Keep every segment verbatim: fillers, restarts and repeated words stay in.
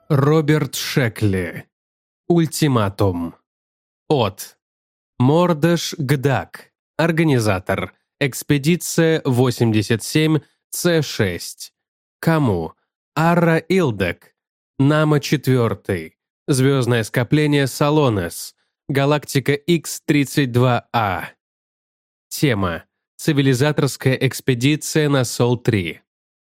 Роберт Шекли. Ультиматум. От. Мордыш Гдак. Организатор. Экспедиция восемьдесят семь С шесть. Кому? Арра Илдек. Нама четыре. Звездное скопление Салонес. Галактика Икс тридцать два А. Тема. Цивилизаторская экспедиция на Сол три.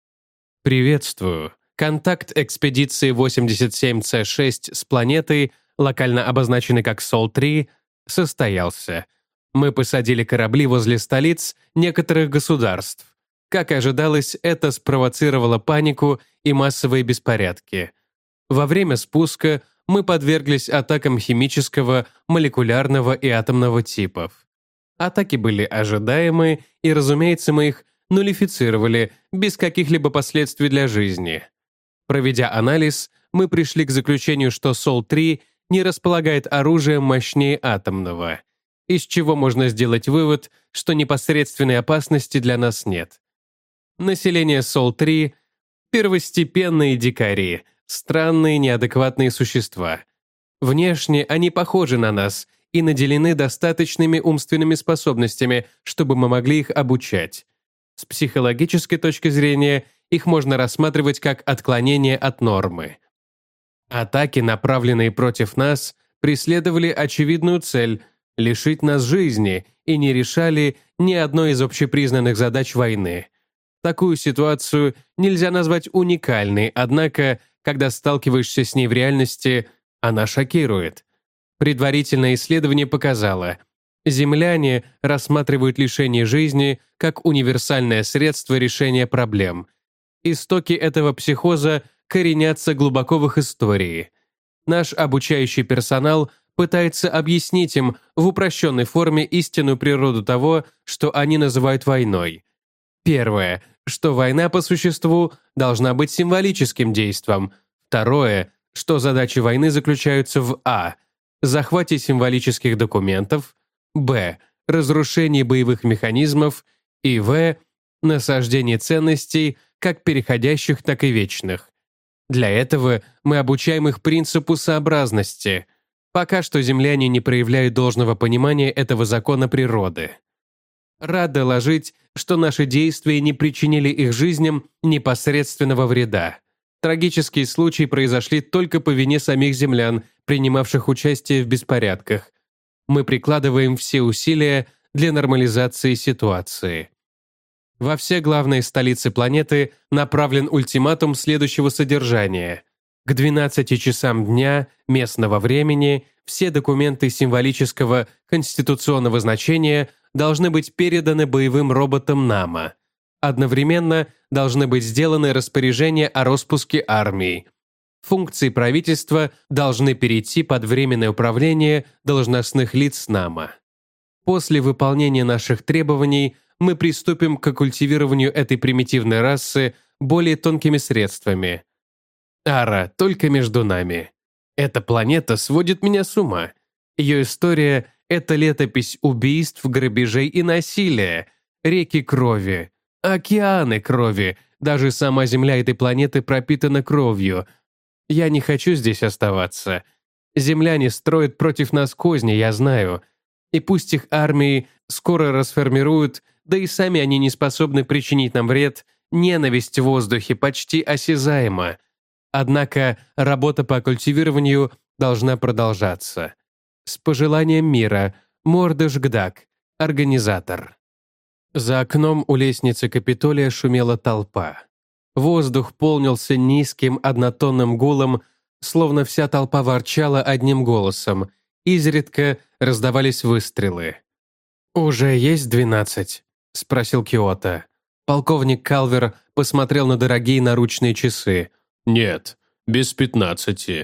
Приветствую. Контакт экспедиции восемьдесят семь С шесть с планетой, локально обозначенной как Сол три, состоялся. Мы посадили корабли возле столиц некоторых государств. Как и ожидалось, это спровоцировало панику и массовые беспорядки. Во время спуска мы подверглись атакам химического, молекулярного и атомного типов. Атаки были ожидаемы, и, разумеется, мы их нуллифицировали без каких-либо последствий для жизни. Проведя анализ, мы пришли к заключению, что Сол три не располагает оружием мощнее атомного, из чего можно сделать вывод, что непосредственной опасности для нас нет. Население Сол три — первостепенные дикари, странные неадекватные существа. Внешне они похожи на нас и наделены достаточными умственными способностями, чтобы мы могли их обучать. С психологической точки зрения их можно рассматривать как отклонение от нормы. Атаки, направленные против нас, преследовали очевидную цель — лишить нас жизни и не решали ни одной из общепризнанных задач войны. Такую ситуацию нельзя назвать уникальной, однако, когда сталкиваешься с ней в реальности, она шокирует. Предварительное исследование показало — земляне рассматривают лишение жизни как универсальное средство решения проблем. Истоки этого психоза коренятся глубоко в их истории. Наш обучающий персонал пытается объяснить им в упрощенной форме истинную природу того, что они называют войной. Первое, что война по существу должна быть символическим действом. Второе, что задачи войны заключаются в а. захвате символических документов, б. разрушении боевых механизмов и в. насаждении ценностей, как переходящих, так и вечных. Для этого мы обучаем их принципу сообразности. Пока что земляне не проявляют должного понимания этого закона природы. Рад доложить, что наши действия не причинили их жизням непосредственного вреда. Трагические случаи произошли только по вине самих землян, принимавших участие в беспорядках. Мы прикладываем все усилия для нормализации ситуации. Во все главные столицы планеты направлен ультиматум следующего содержания. К двенадцати часам дня местного времени все документы символического конституционного значения должны быть переданы боевым роботам Нама. Одновременно должны быть сделаны распоряжения о распуске армии. Функции правительства должны перейти под временное управление должностных лиц Нама. После выполнения наших требований мы приступим к культивированию этой примитивной расы более тонкими средствами. Ара, только между нами. Эта планета сводит меня с ума. Ее история — это летопись убийств, грабежей и насилия, реки крови, океаны крови, даже сама Земля этой планеты пропитана кровью. Я не хочу здесь оставаться. Земляне строят против нас козни, я знаю. И пусть их армии скоро расформируют, да и сами они не способны причинить нам вред, ненависть в воздухе почти осязаема. Однако работа по культивированию должна продолжаться. С пожеланием мира, Мордыш Гдак, организатор. За окном у лестницы Капитолия шумела толпа. Воздух полнился низким однотонным гулом, словно вся толпа ворчала одним голосом. Изредка раздавались выстрелы. «Уже есть двенадцать?» — спросил Киото. Полковник Калвер посмотрел на дорогие наручные часы. «Нет, без пятнадцати».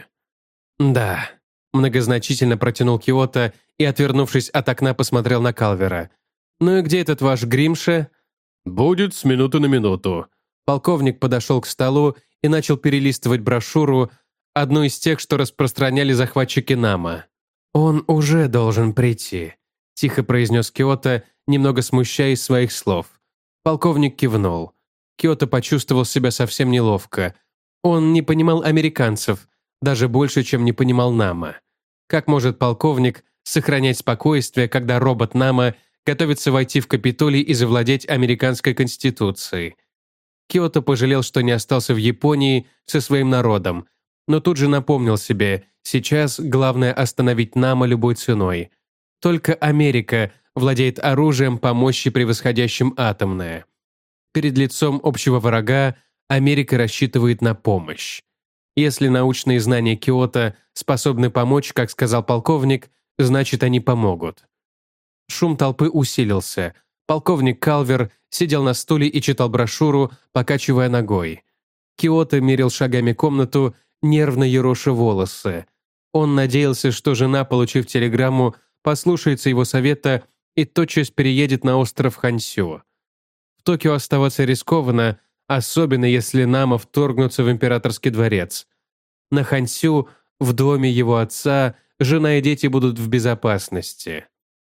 «Да», — многозначительно протянул Киото и, отвернувшись от окна, посмотрел на Калвера. «Ну и где этот ваш Гримше?» «Будет с минуты на минуту». Полковник подошел к столу и начал перелистывать брошюру, одну из тех, что распространяли захватчики Нама. «Он уже должен прийти», — тихо произнес Киото, немного смущаясь своих слов. Полковник кивнул. Киото почувствовал себя совсем неловко. Он не понимал американцев. Даже больше, чем не понимал Нама. Как может полковник сохранять спокойствие, когда робот Нама готовится войти в Капитолий и завладеть американской конституцией? Киото пожалел, что не остался в Японии со своим народом, но тут же напомнил себе, сейчас главное остановить Нама любой ценой. Только Америка владеет оружием по мощи превосходящим атомное. Перед лицом общего врага Америка рассчитывает на помощь. Если научные знания Киото способны помочь, как сказал полковник, значит, они помогут. Шум толпы усилился. Полковник Калвер сидел на стуле и читал брошюру, покачивая ногой. Киото мерил шагами комнату, нервно ероша волосы. Он надеялся, что жена, получив телеграмму, послушается его совета и тотчас переедет на остров Хансю. В Токио оставаться рискованно, особенно если Нама вторгнутся в императорский дворец. На Хансю, в доме его отца, жена и дети будут в безопасности.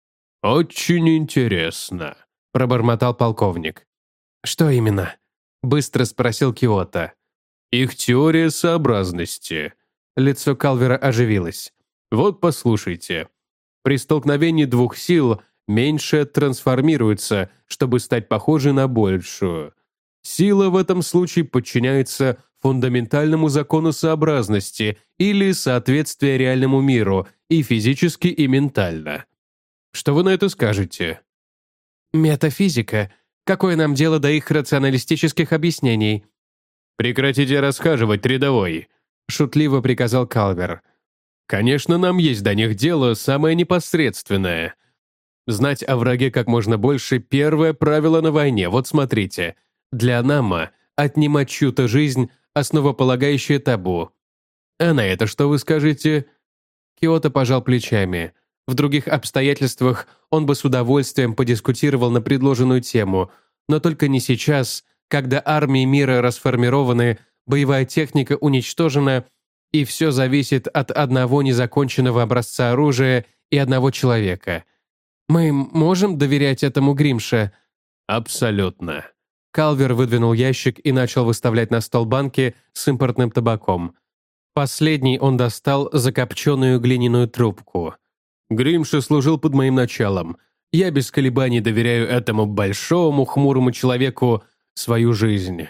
«Очень интересно», – пробормотал полковник. «Что именно?» – быстро спросил Киото. «Их теория сообразности». Лицо Калвера оживилось. «Вот послушайте. При столкновении двух сил меньшая трансформируется, чтобы стать похожей на большую. Сила в этом случае подчиняется фундаментальному закону сообразности или соответствия реальному миру и физически, и ментально. Что вы на это скажете?» «Метафизика. Какое нам дело до их рационалистических объяснений?» «Прекратите расхаживать, рядовой», – шутливо приказал Калвер. «Конечно, нам есть до них дело самое непосредственное. Знать о враге как можно больше – первое правило на войне. Вот смотрите. Для Нама отнимать чью-то жизнь – основополагающее табу. А на это что вы скажете?» Киото пожал плечами. В других обстоятельствах он бы с удовольствием подискутировал на предложенную тему, но только не сейчас, когда армии мира расформированы, боевая техника уничтожена, и все зависит от одного незаконченного образца оружия и одного человека. «Мы можем доверять этому Гримше?» «Абсолютно». Калвер выдвинул ящик и начал выставлять на стол банки с импортным табаком. Последний он достал закопченную глиняную трубку. «Гримше служил под моим началом. Я без колебаний доверяю этому большому хмурому человеку свою жизнь».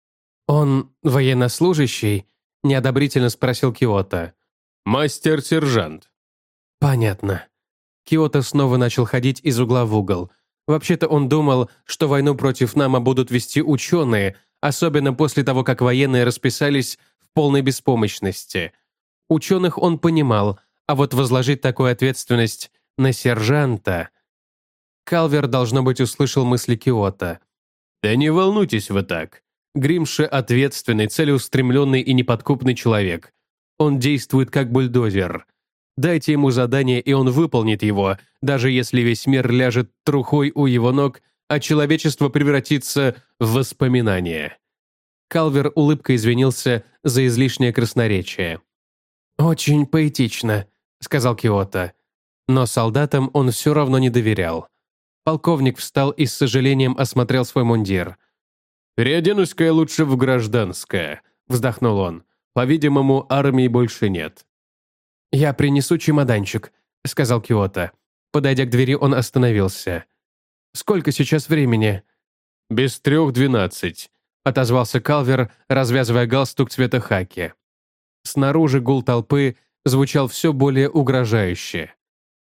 «Он военнослужащий?» – неодобрительно спросил Киото. «Мастер-сержант». «Понятно». Киото снова начал ходить из угла в угол. Вообще-то он думал, что войну против Нама будут вести ученые, особенно после того, как военные расписались в полной беспомощности. Ученых он понимал, а вот возложить такую ответственность на сержанта... Калвер, должно быть, услышал мысли Киото. «Да не волнуйтесь вы так. Гримше ответственный, целеустремленный и неподкупный человек. Он действует как бульдозер. Дайте ему задание, и он выполнит его, даже если весь мир ляжет трухой у его ног, а человечество превратится в воспоминание». Калвер улыбкой извинился за излишнее красноречие. «Очень поэтично», — сказал Киото. Но солдатам он все равно не доверял. Полковник встал и с сожалением осмотрел свой мундир. «Переоденусь-ка я лучше в гражданское», — вздохнул он. «По-видимому, армии больше нет». «Я принесу чемоданчик», — сказал Киото. Подойдя к двери, он остановился. «Сколько сейчас времени?» «Без трех двенадцать», — отозвался Калвер, развязывая галстук цвета хаки. Снаружи гул толпы звучал все более угрожающе.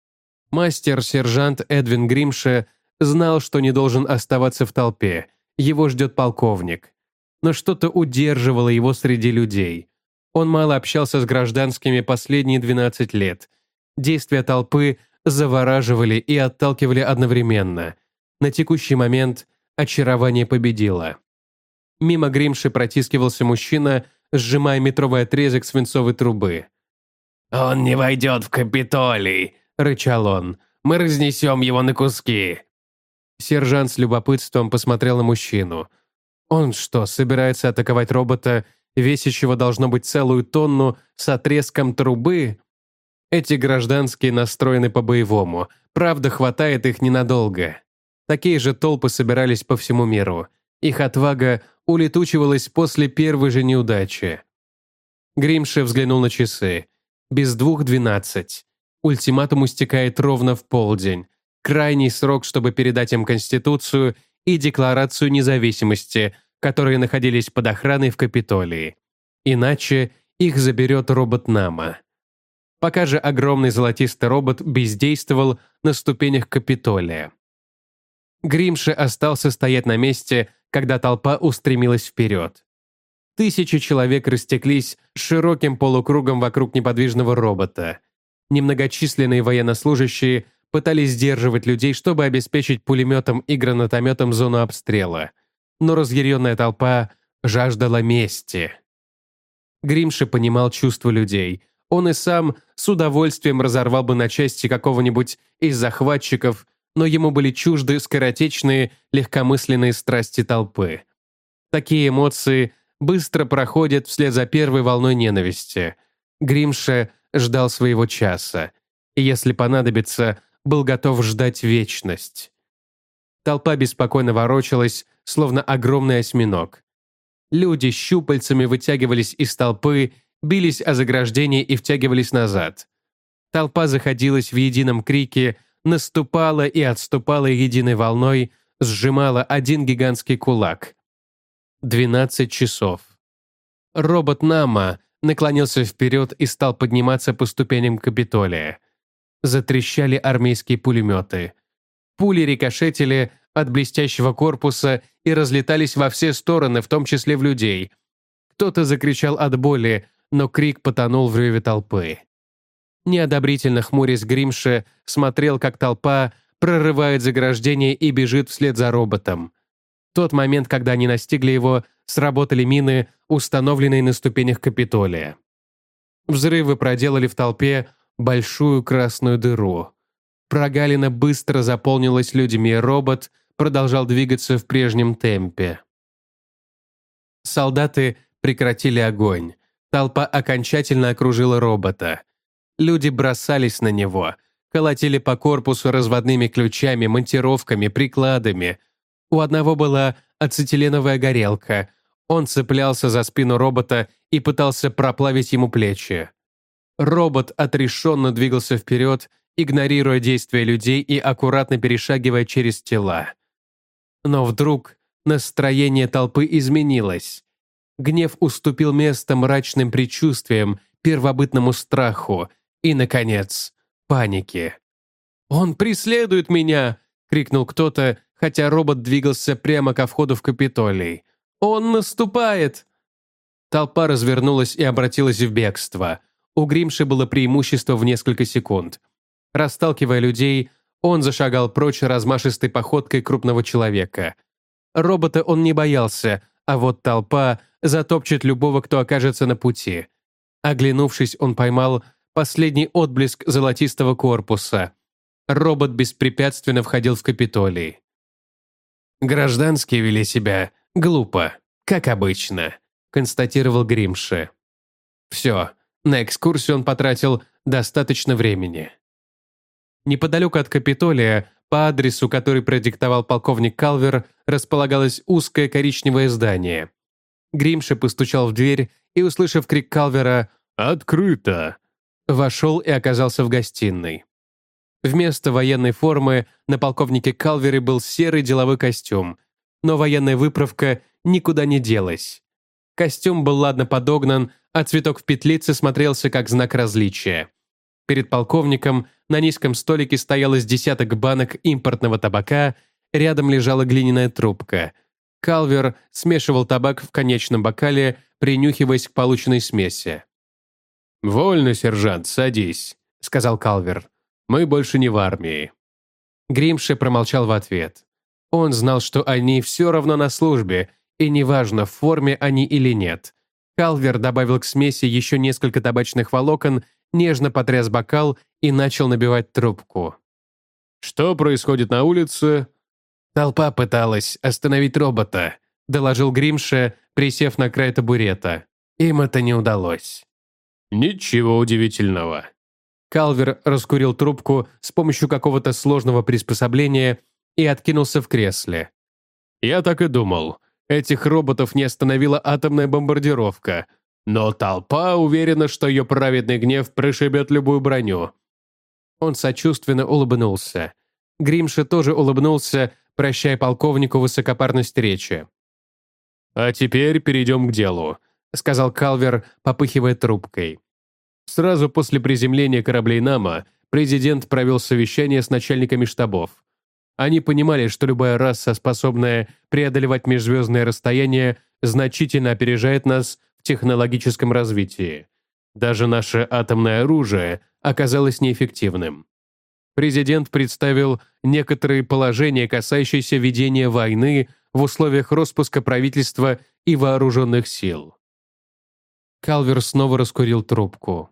Мастер-сержант Эдвин Гримше знал, что не должен оставаться в толпе. Его ждет полковник. Но что-то удерживало его среди людей. Он мало общался с гражданскими последние двенадцать лет. Действия толпы завораживали и отталкивали одновременно. На текущий момент очарование победило. Мимо Гримши протискивался мужчина, сжимая метровый отрезок свинцовой трубы. «Он не войдет в Капитолий!» – рычал он. «Мы разнесем его на куски!» Сержант с любопытством посмотрел на мужчину. Он что, собирается атаковать робота, весящего должно быть целую тонну, с отрезком трубы? Эти гражданские настроены по-боевому, правда, хватает их ненадолго. Такие же толпы собирались по всему миру. Их отвага улетучивалась после первой же неудачи. Гримше взглянул на часы. Без двух двенадцать. Ультиматум истекает ровно в полдень. Крайний срок, чтобы передать им Конституцию и Декларацию независимости, которые находились под охраной в Капитолии. Иначе их заберет робот Нама. Пока же огромный золотистый робот бездействовал на ступенях Капитолия. Гримше остался стоять на месте, когда толпа устремилась вперед. Тысячи человек растеклись широким полукругом вокруг неподвижного робота. Немногочисленные военнослужащие пытались сдерживать людей, чтобы обеспечить пулеметом и гранатометом зону обстрела. Но разъяренная толпа жаждала мести. Гримше понимал чувства людей. Он и сам с удовольствием разорвал бы на части какого-нибудь из захватчиков, но ему были чужды скоротечные, легкомысленные страсти толпы. Такие эмоции быстро проходят вслед за первой волной ненависти. Гримше ждал своего часа, и если понадобится, был готов ждать вечность. Толпа беспокойно ворочалась, словно огромный осьминог. Люди щупальцами вытягивались из толпы, бились о заграждение и втягивались назад. Толпа заходилась в едином крике, наступала и отступала единой волной, сжимала один гигантский кулак. Двенадцать часов. Робот Нама наклонился вперед и стал подниматься по ступеням Капитолия. Затрещали армейские пулеметы. Пули рикошетили от блестящего корпуса и разлетались во все стороны, в том числе в людей. Кто-то закричал от боли, но крик потонул в реве толпы. Неодобрительно хмурясь, Гримше смотрел, как толпа прорывает заграждение и бежит вслед за роботом. В тот момент, когда они настигли его, сработали мины, установленные на ступенях Капитолия. Взрывы проделали в толпе большую красную дыру. Прогалина быстро заполнилась людьми, и робот продолжал двигаться в прежнем темпе. Солдаты прекратили огонь. Толпа окончательно окружила робота. Люди бросались на него, колотили по корпусу разводными ключами, монтировками, прикладами. У одного была ацетиленовая горелка. Он цеплялся за спину робота и пытался проплавить ему плечи. Робот отрешенно двигался вперед, игнорируя действия людей и аккуратно перешагивая через тела. Но вдруг настроение толпы изменилось. Гнев уступил место мрачным предчувствиям, первобытному страху и, наконец, панике. «Он преследует меня!» — крикнул кто-то, хотя робот двигался прямо ко входу в Капитолий. «Он наступает!» Толпа развернулась и обратилась в бегство. У Гримши было преимущество в несколько секунд. Расталкивая людей, он зашагал прочь размашистой походкой крупного человека. Робота он не боялся, а вот толпа затопчет любого, кто окажется на пути. Оглянувшись, он поймал последний отблеск золотистого корпуса. Робот беспрепятственно входил в Капитолий. «Гражданские вели себя глупо, как обычно», констатировал Гримше. Все, на экскурсию он потратил достаточно времени. Неподалеку от Капитолия, по адресу, который продиктовал полковник Калвер, располагалось узкое коричневое здание. Гримше постучал в дверь и, услышав крик Калвера «Открыто!», вошел и оказался в гостиной. Вместо военной формы на полковнике Калвере был серый деловой костюм, но военная выправка никуда не делась. Костюм был ладно подогнан, а цветок в петлице смотрелся как знак различия. Перед полковником на низком столике стоялось десяток банок импортного табака, рядом лежала глиняная трубка. Калвер смешивал табак в конечном бокале, принюхиваясь к полученной смеси. «Вольно, сержант, садись», — сказал Калвер. «Мы больше не в армии». Гримше промолчал в ответ. Он знал, что они все равно на службе, и неважно, в форме они или нет. Калвер добавил к смеси еще несколько табачных волокон, нежно потряс бокал и начал набивать трубку. «Что происходит на улице?» «Толпа пыталась остановить робота», — доложил Гримше, присев на край табурета. «Им это не удалось». «Ничего удивительного». Калвер раскурил трубку с помощью какого-то сложного приспособления и откинулся в кресле. «Я так и думал. Этих роботов не остановила атомная бомбардировка. Но толпа уверена, что ее праведный гнев прошибет любую броню». Он сочувственно улыбнулся. Гримша тоже улыбнулся, прощая полковнику высокопарность речи. «А теперь перейдем к делу», — сказал Калвер, попыхивая трубкой. Сразу после приземления кораблей Нама президент провел совещание с начальниками штабов. Они понимали, что любая раса, способная преодолевать межзвездные расстояния, значительно опережает нас в технологическом развитии. Даже наше атомное оружие оказалось неэффективным. Президент представил некоторые положения, касающиеся ведения войны в условиях распуска правительства и вооруженных сил. Калвер снова раскурил трубку.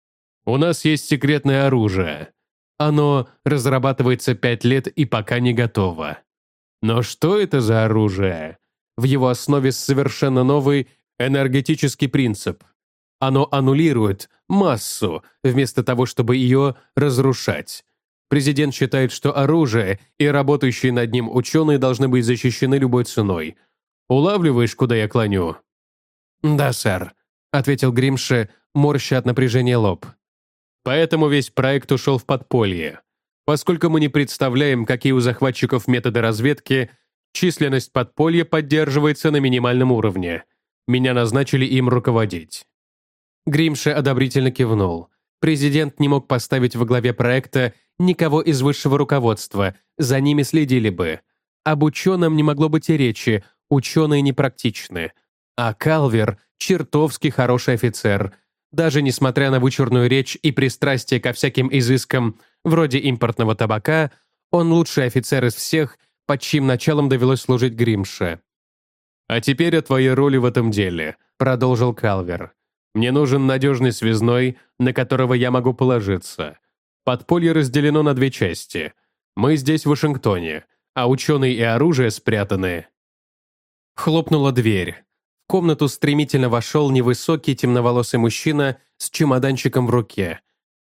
«У нас есть секретное оружие. Оно разрабатывается пять лет и пока не готово. Но что это за оружие? В его основе совершенно новый энергетический принцип. Оно аннулирует массу, вместо того, чтобы ее разрушать. Президент считает, что оружие и работающие над ним ученые должны быть защищены любой ценой. Улавливаешь, куда я клоню?» «Да, сэр», — ответил Гримше, морща от напряжения лоб. «Поэтому весь проект ушел в подполье. Поскольку мы не представляем, какие у захватчиков методы разведки, численность подполья поддерживается на минимальном уровне. Меня назначили им руководить». Гримше одобрительно кивнул. Президент не мог поставить во главе проекта никого из высшего руководства, за ними следили бы. Об ученом не могло быть и речи, ученые непрактичны. А Калвер — чертовски хороший офицер. Даже несмотря на вычурную речь и пристрастие ко всяким изыскам, вроде импортного табака, он лучший офицер из всех, под чьим началом довелось служить Гримше. «А теперь о твоей роли в этом деле», — продолжил Калвер. «Мне нужен надежный связной, на которого я могу положиться. Подполье разделено на две части. Мы здесь, в Вашингтоне, а ученые и оружие спрятаны». Хлопнула дверь. В комнату стремительно вошел невысокий темноволосый мужчина с чемоданчиком в руке.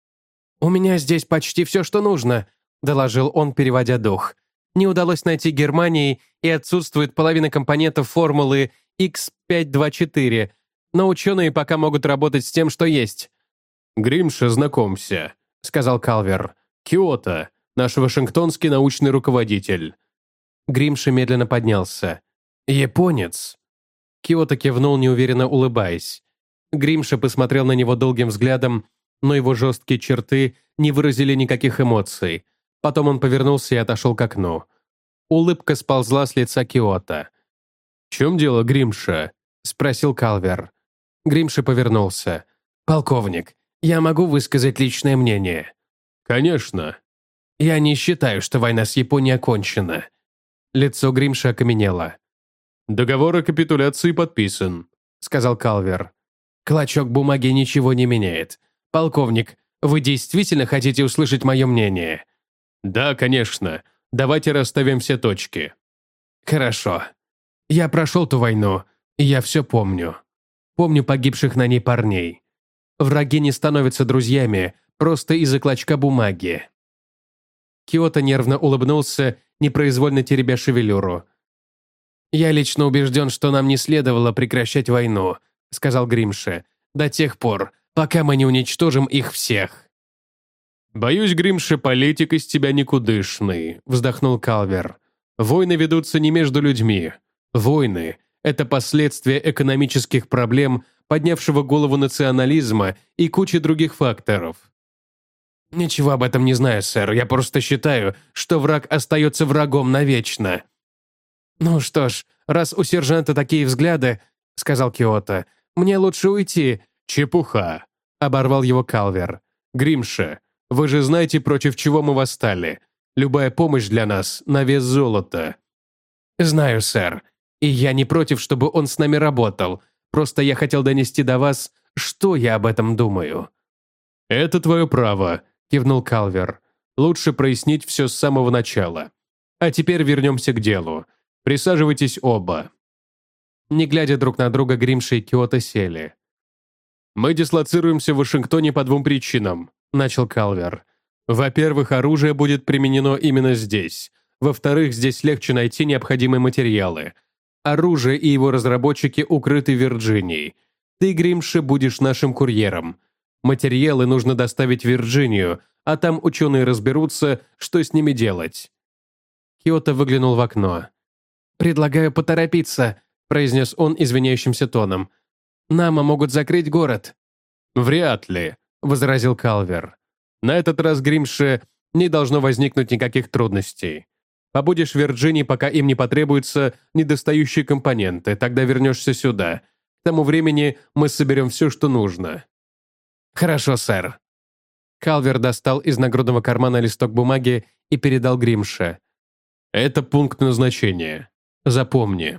«У меня здесь почти все, что нужно», — доложил он, переводя дух. «Не удалось найти Германии, и отсутствует половина компонентов формулы икс пятьсот двадцать четыре, но ученые пока могут работать с тем, что есть». «Гримша, знакомься», — сказал Калвер. «Киото, наш вашингтонский научный руководитель». Гримша медленно поднялся. «Японец». Киото кивнул, неуверенно улыбаясь. Гримша посмотрел на него долгим взглядом, но его жесткие черты не выразили никаких эмоций. Потом он повернулся и отошел к окну. Улыбка сползла с лица Киото. «В чем дело, Гримша?» — спросил Калвер. Гримша повернулся. «Полковник, я могу высказать личное мнение?» «Конечно». «Я не считаю, что война с Японией окончена». Лицо Гримша окаменело. «Договор о капитуляции подписан», — сказал Калвер. «Клочок бумаги ничего не меняет. Полковник, вы действительно хотите услышать мое мнение?» «Да, конечно. Давайте расставим все точки». «Хорошо. Я прошел ту войну, и я все помню. Помню погибших на ней парней. Враги не становятся друзьями просто из-за клочка бумаги». Киото нервно улыбнулся, непроизвольно теребя шевелюру. «Я лично убежден, что нам не следовало прекращать войну», — сказал Гримше, «до тех пор, пока мы не уничтожим их всех». «Боюсь, Гримше, политик из тебя никудышный», — вздохнул Калвер. «Войны ведутся не между людьми. Войны — это последствия экономических проблем, поднявшего голову национализма и кучи других факторов». «Ничего об этом не знаю, сэр. Я просто считаю, что враг остается врагом навечно». «Ну что ж, раз у сержанта такие взгляды, — сказал Киото, — мне лучше уйти». «Чепуха», — оборвал его Калвер. «Гримше, вы же знаете, против чего мы восстали. Любая помощь для нас на вес золота». «Знаю, сэр. И я не против, чтобы он с нами работал. Просто я хотел донести до вас, что я об этом думаю». «Это твое право», — кивнул Калвер. «Лучше прояснить все с самого начала. А теперь вернемся к делу. Присаживайтесь оба». Не глядя друг на друга, Гримша и Киото сели. «Мы дислоцируемся в Вашингтоне по двум причинам», — начал Калвер. «Во-первых, оружие будет применено именно здесь. Во-вторых, здесь легче найти необходимые материалы. Оружие и его разработчики укрыты в Вирджинии. Ты, Гримше, будешь нашим курьером. Материалы нужно доставить в Вирджинию, а там ученые разберутся, что с ними делать». Киото выглянул в окно. «Предлагаю поторопиться», — произнес он извиняющимся тоном. «Нама могут закрыть город». «Вряд ли», — возразил Калвер. «На этот раз, Гримше, не должно возникнуть никаких трудностей. Побудешь в Вирджинии, пока им не потребуются недостающие компоненты, тогда вернешься сюда. К тому времени мы соберем все, что нужно». «Хорошо, сэр». Калвер достал из нагрудного кармана листок бумаги и передал Гримше. «Это пункт назначения. Запомни».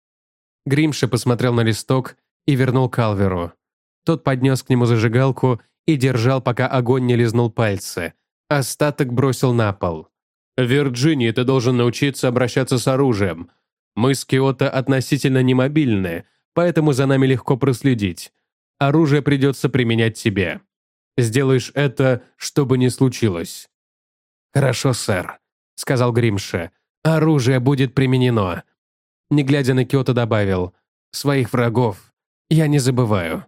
Гримше посмотрел на листок и вернул Калверу. Тот поднес к нему зажигалку и держал, пока огонь не лизнул пальцы. Остаток бросил на пол. «В Вирджинии ты должен научиться обращаться с оружием. Мы с Киото относительно немобильны, поэтому за нами легко проследить. Оружие придется применять тебе. Сделаешь это, что бы ни случилось». «Хорошо, сэр», — сказал Гримше. «Оружие будет применено». Не глядя на Киото, добавил: «Своих врагов я не забываю».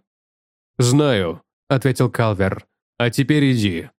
«Знаю», — ответил Калвер. «А теперь иди».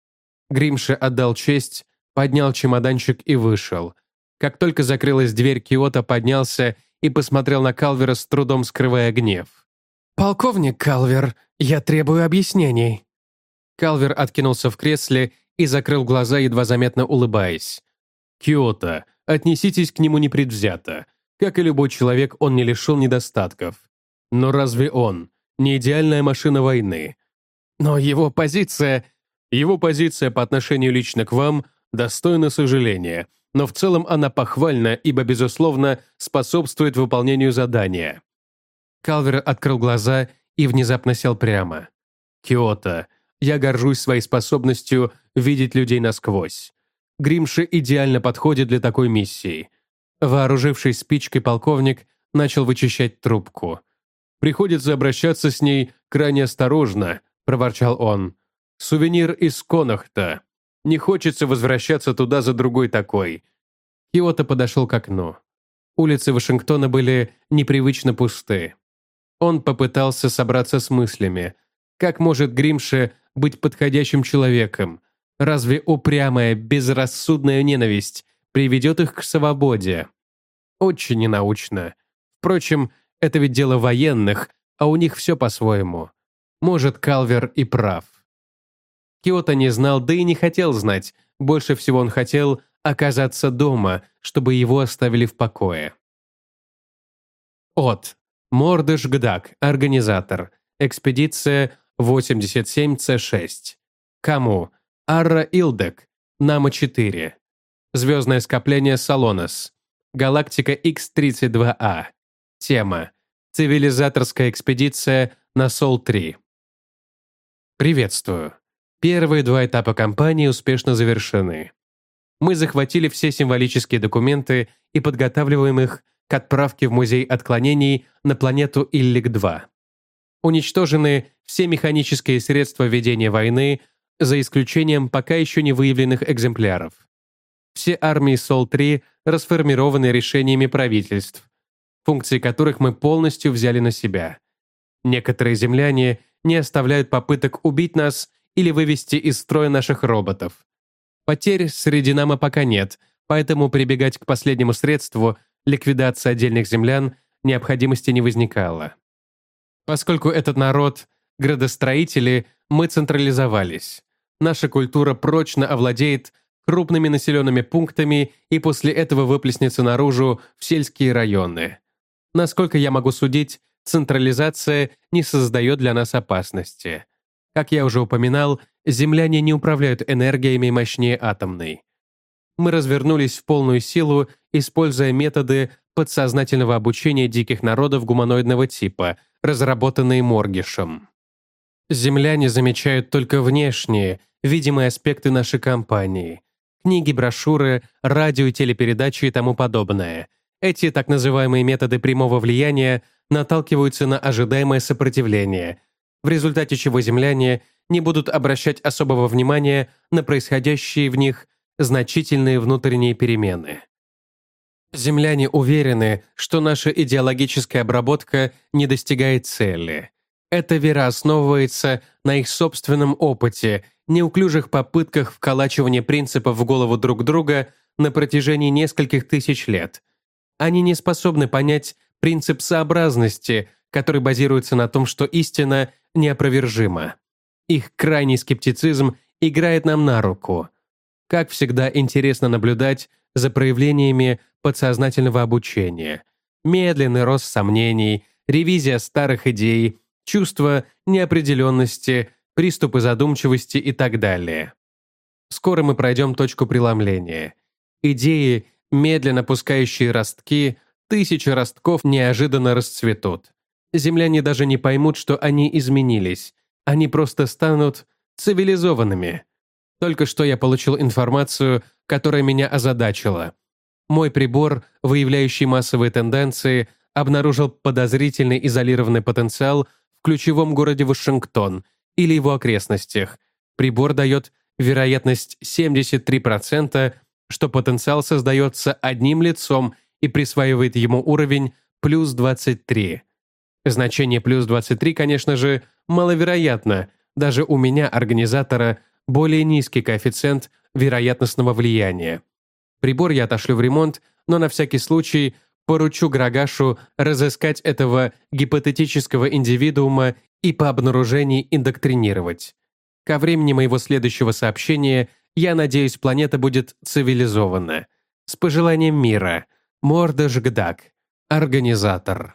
Гримше отдал честь, поднял чемоданчик и вышел. Как только закрылась дверь, Киото поднялся и посмотрел на Калвера, с трудом скрывая гнев. «Полковник Калвер, я требую объяснений». Калвер откинулся в кресле и закрыл глаза, едва заметно улыбаясь. «Киото, отнеситесь к нему непредвзято. Как и любой человек, он не лишен недостатков. Но разве он не идеальная машина войны? Но его позиция... Его позиция по отношению лично к вам достойна сожаления, но в целом она похвальна, ибо, безусловно, способствует выполнению задания». Калвер открыл глаза и внезапно сел прямо. «Киото, я горжусь своей способностью видеть людей насквозь. Гримше идеально подходит для такой миссии». Вооружившись спичкой, полковник начал вычищать трубку. «Приходится обращаться с ней крайне осторожно», — проворчал он. «Сувенир из Конахта. Не хочется возвращаться туда за другой такой». Киото подошел к окну. Улицы Вашингтона были непривычно пусты. Он попытался собраться с мыслями. Как может Гримше быть подходящим человеком? Разве упрямая, безрассудная ненависть приведет их к свободе? Очень ненаучно. Впрочем, это ведь дело военных, а у них все по-своему. Может, Калвер и прав. Киото не знал, да и не хотел знать. Больше всего он хотел оказаться дома, чтобы его оставили в покое. От. Мордыш Гдак, организатор. Экспедиция восемьдесят семь С шесть. Кому? Арра Илдек. Нама четыре. Звездное скопление Солонос. Галактика Х тридцать два А. Тема. Цивилизаторская экспедиция на Сол три. Приветствую. Первые два этапа кампании успешно завершены. Мы захватили все символические документы и подготавливаем их к отправке в Музей отклонений на планету Иллик два. Уничтожены все механические средства ведения войны, за исключением пока еще не выявленных экземпляров. Все армии Сол три расформированы решениями правительств, функции которых мы полностью взяли на себя. Некоторые земляне не оставляют попыток убить нас или вывести из строя наших роботов. Потерь среди нама пока нет, поэтому прибегать к последнему средству, ликвидации отдельных землян, необходимости не возникало. Поскольку этот народ — градостроители, мы централизовались. Наша культура прочно овладеет крупными населенными пунктами и после этого выплеснется наружу в сельские районы. Насколько я могу судить, централизация не создает для нас опасности. Как я уже упоминал, земляне не управляют энергиями мощнее атомной. Мы развернулись в полную силу, используя методы подсознательного обучения диких народов гуманоидного типа, разработанные Моргишем. Земляне замечают только внешние, видимые аспекты нашей кампании. Книги, брошюры, радио и телепередачи и тому подобное. Эти так называемые методы прямого влияния наталкиваются на ожидаемое сопротивление, в результате чего земляне не будут обращать особого внимания на происходящие в них значительные внутренние перемены. Земляне уверены, что наша идеологическая обработка не достигает цели. Эта вера основывается на их собственном опыте, неуклюжих попытках вколачивания принципов в голову друг друга на протяжении нескольких тысяч лет. Они не способны понять принцип сообразности, который базируется на том, что истина неопровержима. Их крайний скептицизм играет нам на руку. Как всегда, интересно наблюдать за проявлениями подсознательного обучения. Медленный рост сомнений, ревизия старых идей, чувство неопределенности, приступы задумчивости и так далее. Скоро мы пройдем точку преломления. Идеи, медленно пускающие ростки, тысячи ростков неожиданно расцветут. Земляне даже не поймут, что они изменились. Они просто станут цивилизованными. Только что я получил информацию, которая меня озадачила. Мой прибор, выявляющий массовые тенденции, обнаружил подозрительный изолированный потенциал в ключевом городе Вашингтон или его окрестностях. Прибор дает вероятность семьдесят три процента, что потенциал создается одним лицом и присваивает ему уровень плюс двадцать три. Значение плюс двадцать три, конечно же, маловероятно. Даже у меня, организатора, более низкий коэффициент вероятностного влияния. Прибор я отошлю в ремонт, но на всякий случай поручу Грагашу разыскать этого гипотетического индивидуума и по обнаружении индоктринировать. Ко времени моего следующего сообщения, я надеюсь, планета будет цивилизована. С пожеланием мира. Мордыш Гдак. Организатор.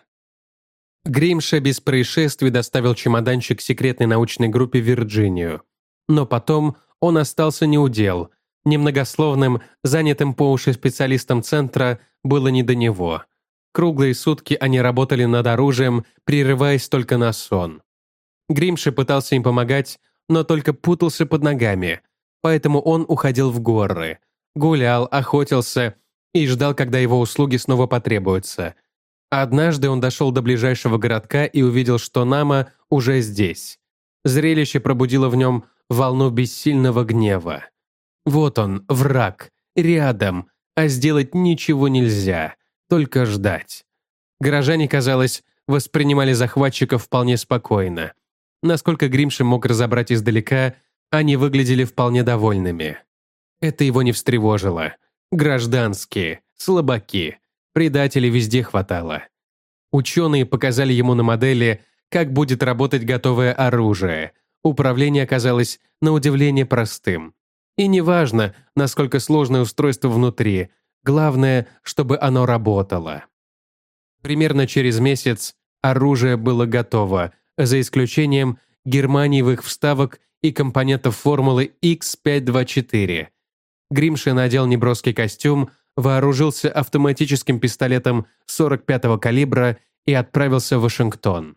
Гримша без происшествий доставил чемоданчик секретной научной группе в Вирджинию. Но потом он остался неудел. Немногословным, занятым по уши специалистам центра было не до него. Круглые сутки они работали над оружием, прерываясь только на сон. Гримша пытался им помогать, но только путался под ногами, поэтому он уходил в горы, гулял, охотился и ждал, когда его услуги снова потребуются. Однажды он дошел до ближайшего городка и увидел, что Нама уже здесь. Зрелище пробудило в нем волну бессильного гнева. Вот он, враг, рядом, а сделать ничего нельзя, только ждать. Горожане, казалось, воспринимали захватчиков вполне спокойно. Насколько Гримша мог разобрать издалека, они выглядели вполне довольными. Это его не встревожило. Гражданские, слабаки, предателей везде хватало. Ученые показали ему на модели, как будет работать готовое оружие. Управление оказалось на удивление простым. И неважно, насколько сложное устройство внутри, главное, чтобы оно работало. Примерно через месяц оружие было готово, за исключением германиевых вставок и компонентов формулы икс пятьсот двадцать четыре. Гримша надел неброский костюм, вооружился автоматическим пистолетом сорок пятого калибра и отправился в Вашингтон.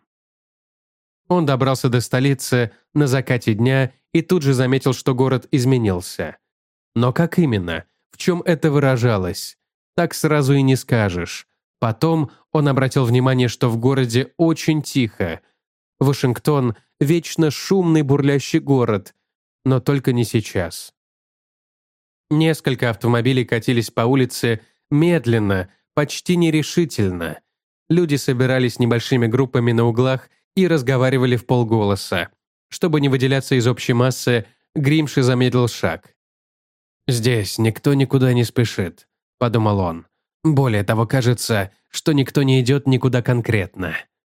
Он добрался до столицы на закате дня и тут же заметил, что город изменился. Но как именно? В чем это выражалось? Так сразу и не скажешь. Потом он обратил внимание, что в городе очень тихо. Вашингтон – вечно шумный бурлящий город, но только не сейчас. Несколько автомобилей катились по улице медленно, почти нерешительно. Люди собирались небольшими группами на углах и разговаривали в полголоса. Чтобы не выделяться из общей массы, Гримша замедлил шаг. «Здесь никто никуда не спешит», — подумал он. «Более того, кажется, что никто не идет никуда конкретно».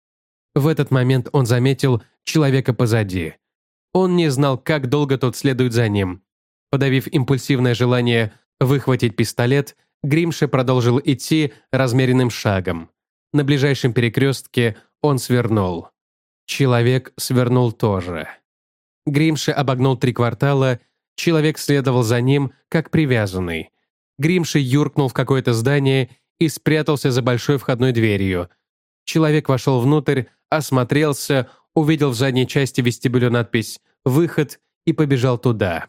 В этот момент он заметил человека позади. Он не знал, как долго тот следует за ним. Подавив импульсивное желание выхватить пистолет, Гримша продолжил идти размеренным шагом. На ближайшем перекрестке он свернул. Человек свернул тоже. Гримша обогнул три квартала, человек следовал за ним, как привязанный. Гримша юркнул в какое-то здание и спрятался за большой входной дверью. Человек вошел внутрь, осмотрелся, увидел в задней части вестибюля надпись «Выход» и побежал туда.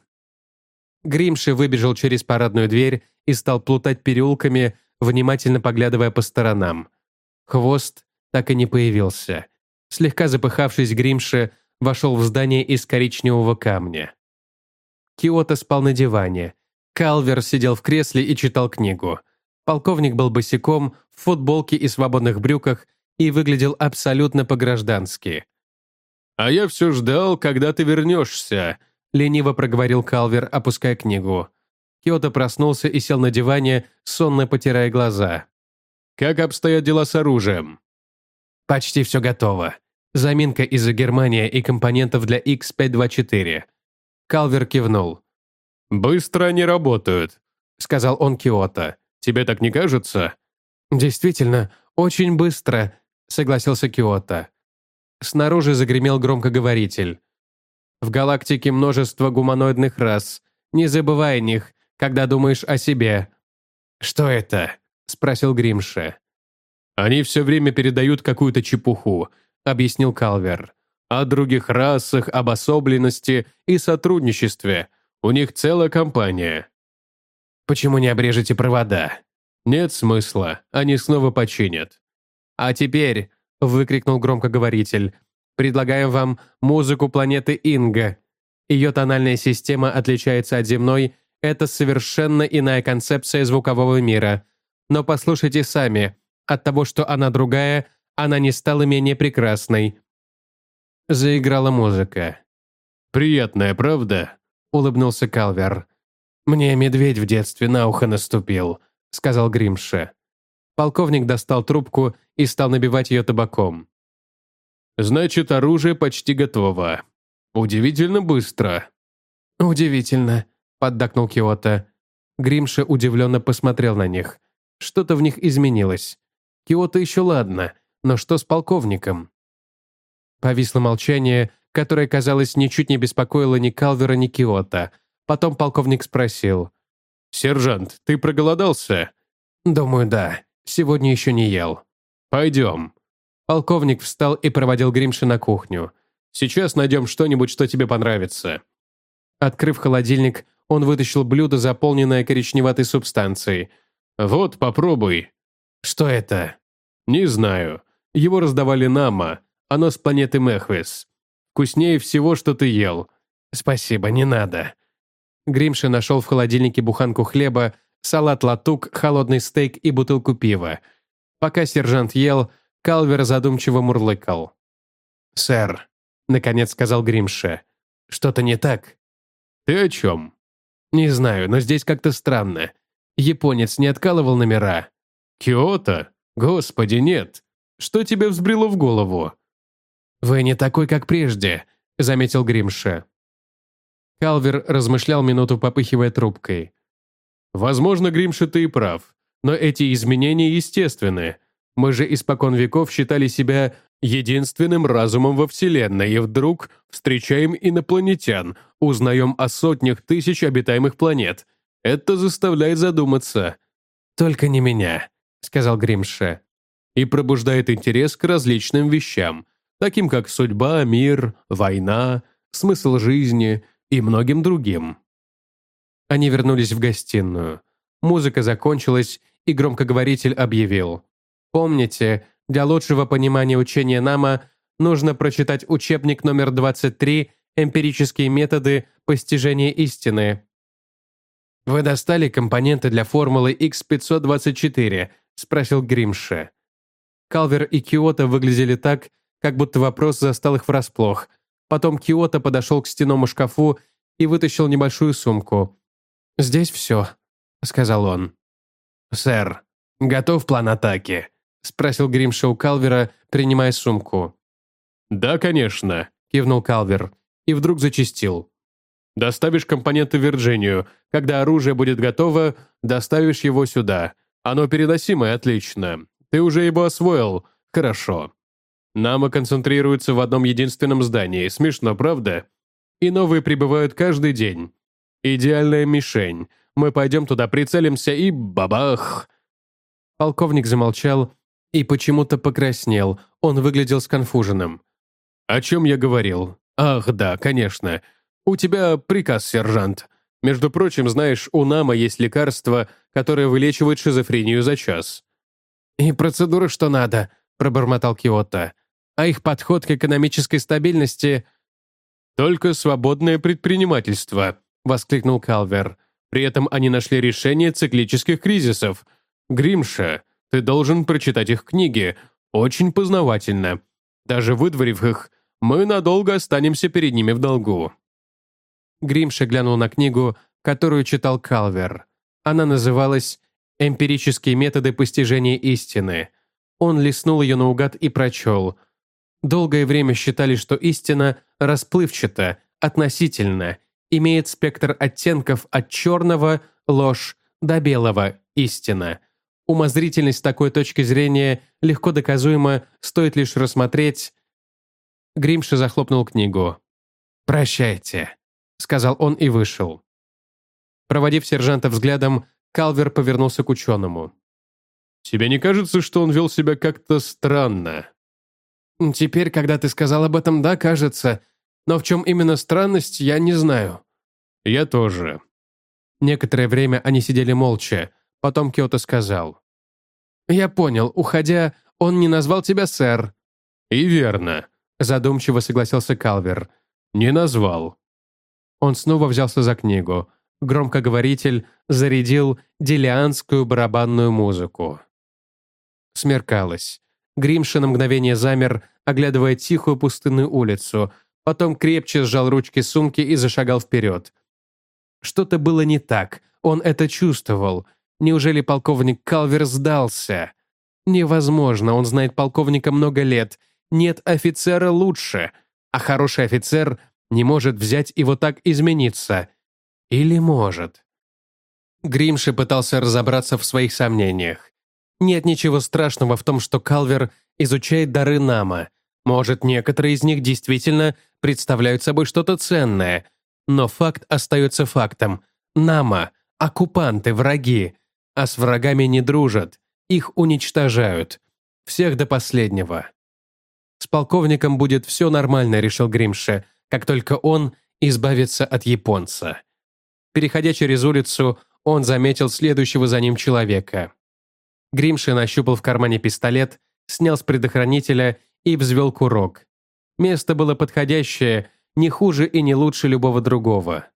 Гримша выбежал через парадную дверь и стал плутать переулками, внимательно поглядывая по сторонам. Хвост так и не появился. Слегка запыхавшись, Гримша вошел в здание из коричневого камня. Киото спал на диване. Калвер сидел в кресле и читал книгу. Полковник был босиком, в футболке и свободных брюках и выглядел абсолютно по-граждански. «А я все ждал, когда ты вернешься», — лениво проговорил Калвер, опуская книгу. Киото проснулся и сел на диване, сонно потирая глаза. «Как обстоят дела с оружием?» «Почти все готово. Заминка из-за Германии и компонентов для икс пятьсот двадцать четыре». Калвер кивнул. «Быстро они работают», — сказал он Киото. «Тебе так не кажется?» «Действительно, очень быстро», — согласился Киото. Снаружи загремел громкоговоритель. «В галактике множество гуманоидных рас. Не забывай о них, когда думаешь о себе». «Что это?» — спросил Гримше. «Они все время передают какую-то чепуху», — объяснил Калвер. «О других расах, обособленности и сотрудничестве. У них целая компания». «Почему не обрежете провода?» «Нет смысла, они снова починят». «А теперь», — выкрикнул громкоговоритель, «предлагаем вам музыку планеты Инга. Ее тональная система отличается от земной, это совершенно иная концепция звукового мира. Но послушайте сами, от того, что она другая, она не стала менее прекрасной». Заиграла музыка. «Приятная, правда?» — улыбнулся Калвер. «Мне медведь в детстве на ухо наступил», — сказал Гримше. Полковник достал трубку и стал набивать ее табаком. «Значит, оружие почти готово. Удивительно быстро». «Удивительно», — поддакнул Киото. Гримше удивленно посмотрел на них. Что-то в них изменилось. Киото еще ладно, но что с полковником? Повисло молчание, которое, казалось, ничуть не беспокоило ни Калвера, ни Киото. Потом полковник спросил. «Сержант, ты проголодался?» «Думаю, да. Сегодня еще не ел». «Пойдем». Полковник встал и проводил Гримше на кухню. «Сейчас найдем что-нибудь, что тебе понравится». Открыв холодильник, он вытащил блюдо, заполненное коричневатой субстанцией. «Вот, попробуй». «Что это?» «Не знаю. Его раздавали Нама. Оно с планеты Мехвис. Вкуснее всего, что ты ел». «Спасибо, не надо». Гримше нашел в холодильнике буханку хлеба, салат-латук, холодный стейк и бутылку пива. Пока сержант ел, Калвер задумчиво мурлыкал. «Сэр», — наконец сказал Гримше, — «что-то не так?» «Ты о чем?» «Не знаю, но здесь как-то странно. Японец не откалывал номера». «Киото? Господи, нет. Что тебе взбрело в голову?» «Вы не такой, как прежде», — заметил Гримше. Калвер размышлял минуту, попыхивая трубкой. «Возможно, Гримше, ты и прав, но эти изменения естественны. Мы же испокон веков считали себя единственным разумом во Вселенной, и вдруг встречаем инопланетян, узнаем о сотнях тысяч обитаемых планет. Это заставляет задуматься». «Только не меня», — сказал Гримше. «И пробуждает интерес к различным вещам, таким как судьба, мир, война, смысл жизни и многим другим». Они вернулись в гостиную. Музыка закончилась, и громкоговоритель объявил. «Помните, для лучшего понимания учения Нама нужно прочитать учебник номер двадцать три «Эмпирические методы постижения истины». «Вы достали компоненты для формулы икс пятьсот двадцать четыре?» – спросил Гримше. Калвер и Киото выглядели так, как будто вопрос застал их врасплох. Потом Киото подошел к стенному шкафу и вытащил небольшую сумку. «Здесь все», — сказал он. «Сэр, готов план атаки?» — спросил Гримше у Калвера, принимая сумку. «Да, конечно», — кивнул Калвер, и вдруг зачастил. «Доставишь компоненты в Вирджинию. Когда оружие будет готово, доставишь его сюда. Оно переносимое, отлично. Ты уже его освоил? Хорошо. Нама концентрируются в одном единственном здании. Смешно, правда? И новые прибывают каждый день. Идеальная мишень. Мы пойдем туда, прицелимся и бабах!» Полковник замолчал и почему-то покраснел. Он выглядел сконфуженным. «О чем я говорил? Ах, да, конечно. У тебя приказ, сержант. Между прочим, знаешь, у Нама есть лекарство, которое вылечивает шизофрению за час». «И процедуры что надо», — пробормотал Киото. «А их подход к экономической стабильности...» «Только свободное предпринимательство», — воскликнул Калвер. «При этом они нашли решение циклических кризисов. Гримше, ты должен прочитать их книги. Очень познавательно. Даже выдворив их, мы надолго останемся перед ними в долгу». Гримша глянул на книгу, которую читал Калвер. Она называлась «Эмпирические методы постижения истины». Он листнул ее наугад и прочел. Долгое время считали, что истина расплывчата, относительно, имеет спектр оттенков от черного – ложь до белого – истина. Умозрительность такой точки зрения легко доказуема, стоит лишь рассмотреть. Гримша захлопнул книгу. «Прощайте», — сказал он и вышел. Проводив сержанта взглядом, Калвер повернулся к ученому. «Тебе не кажется, что он вел себя как-то странно?» «Теперь, когда ты сказал об этом, да, кажется. Но в чем именно странность, я не знаю». «Я тоже». Некоторое время они сидели молча. Потом Киото сказал. «Я понял. Уходя, он не назвал тебя сэр». «И верно», — задумчиво согласился Калвер. «Не назвал». Он снова взялся за книгу. Громкоговоритель зарядил делианскую барабанную музыку. Смеркалось. Гримша на мгновение замер, оглядывая тихую пустынную улицу, потом крепче сжал ручки сумки и зашагал вперед. Что-то было не так, он это чувствовал. Неужели полковник Калвер сдался? Невозможно, он знает полковника много лет. Нет офицера лучше, а хороший офицер не может взять и вот так измениться. Или может? Гримша пытался разобраться в своих сомнениях. Нет ничего страшного в том, что Калвер изучает дары Нама. Может, некоторые из них действительно представляют собой что-то ценное. Но факт остается фактом. Нама – оккупанты, враги. А с врагами не дружат. Их уничтожают. Всех до последнего. С полковником будет все нормально, решил Гримша, как только он избавится от японца. Переходя через улицу, он заметил следующего за ним человека. Гримша нащупал в кармане пистолет, снял с предохранителя и взвел курок. Место было подходящее, не хуже и не лучше любого другого.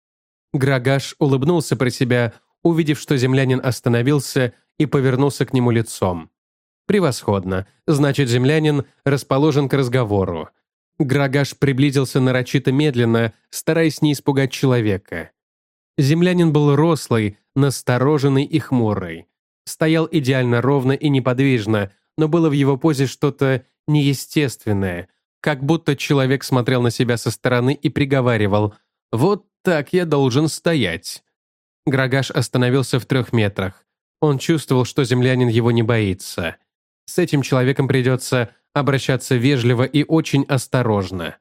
Грагаш улыбнулся про себя, увидев, что землянин остановился и повернулся к нему лицом. Превосходно, значит, землянин расположен к разговору. Грагаш приблизился нарочито медленно, стараясь не испугать человека. Землянин был рослый, настороженный и хмурый. Стоял идеально ровно и неподвижно, но было в его позе что-то неестественное, как будто человек смотрел на себя со стороны и приговаривал «Вот так я должен стоять». Грагаш остановился в трех метрах. Он чувствовал, что землянин его не боится. С этим человеком придется обращаться вежливо и очень осторожно.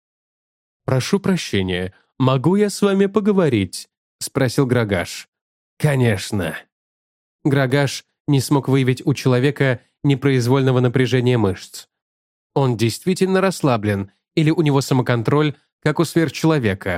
«Прошу прощения, могу я с вами поговорить?» — спросил Грагаш. «Конечно». Грагаш не смог выявить у человека непроизвольного напряжения мышц. Он действительно расслаблен, или у него самоконтроль, как у сверхчеловека.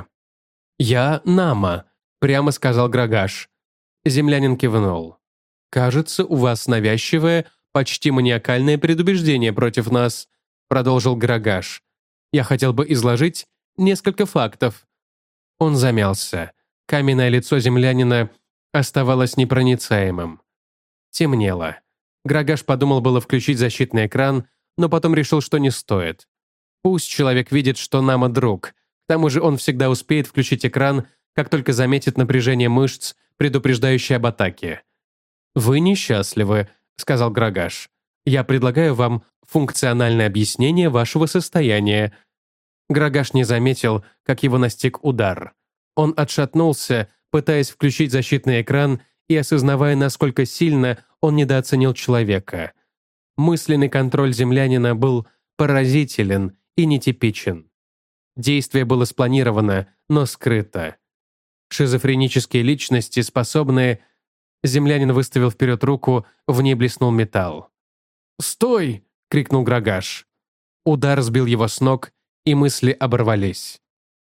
«Я Нама», — прямо сказал Грагаш. Землянин кивнул. «Кажется, у вас навязчивое, почти маниакальное предубеждение против нас», — продолжил Грагаш. «Я хотел бы изложить несколько фактов». Он замялся. Каменное лицо землянина оставалось непроницаемым. Темнело. Грагаш подумал было включить защитный экран, но потом решил, что не стоит. Пусть человек видит, что Нама друг. К тому же он всегда успеет включить экран, как только заметит напряжение мышц, предупреждающее об атаке. «Вы несчастливы», — сказал Грагаш. «Я предлагаю вам функциональное объяснение вашего состояния». Грагаш не заметил, как его настиг удар. Он отшатнулся, пытаясь включить защитный экран и осознавая, насколько сильно он недооценил человека. Мысленный контроль землянина был поразителен и нетипичен. Действие было спланировано, но скрыто. Шизофренические личности, способные... Землянин выставил вперед руку, в ней блеснул металл. «Стой!» — крикнул Грагаш. Удар сбил его с ног, и мысли оборвались.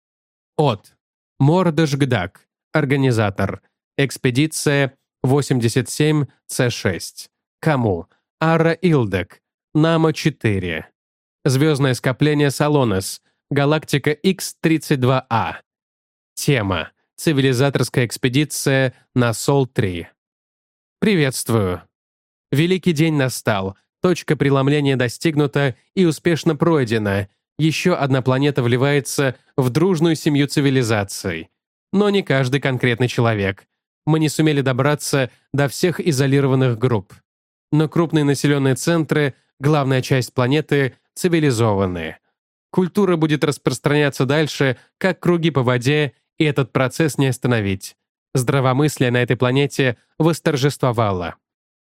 От. Мордыш Гдак. Организатор. Экспедиция восемьдесят семь С шесть. Кому? Ара Илдек. Нама четыре. Звездное скопление Салонес. Галактика Х тридцать два А. Тема. Цивилизаторская экспедиция на Сол три. Приветствую. Великий день настал. Точка преломления достигнута и успешно пройдена. Еще одна планета вливается в дружную семью цивилизаций. Но не каждый конкретный человек. Мы не сумели добраться до всех изолированных групп. Но крупные населенные центры, главная часть планеты, цивилизованы. Культура будет распространяться дальше, как круги по воде, и этот процесс не остановить. Здравомыслие на этой планете восторжествовало.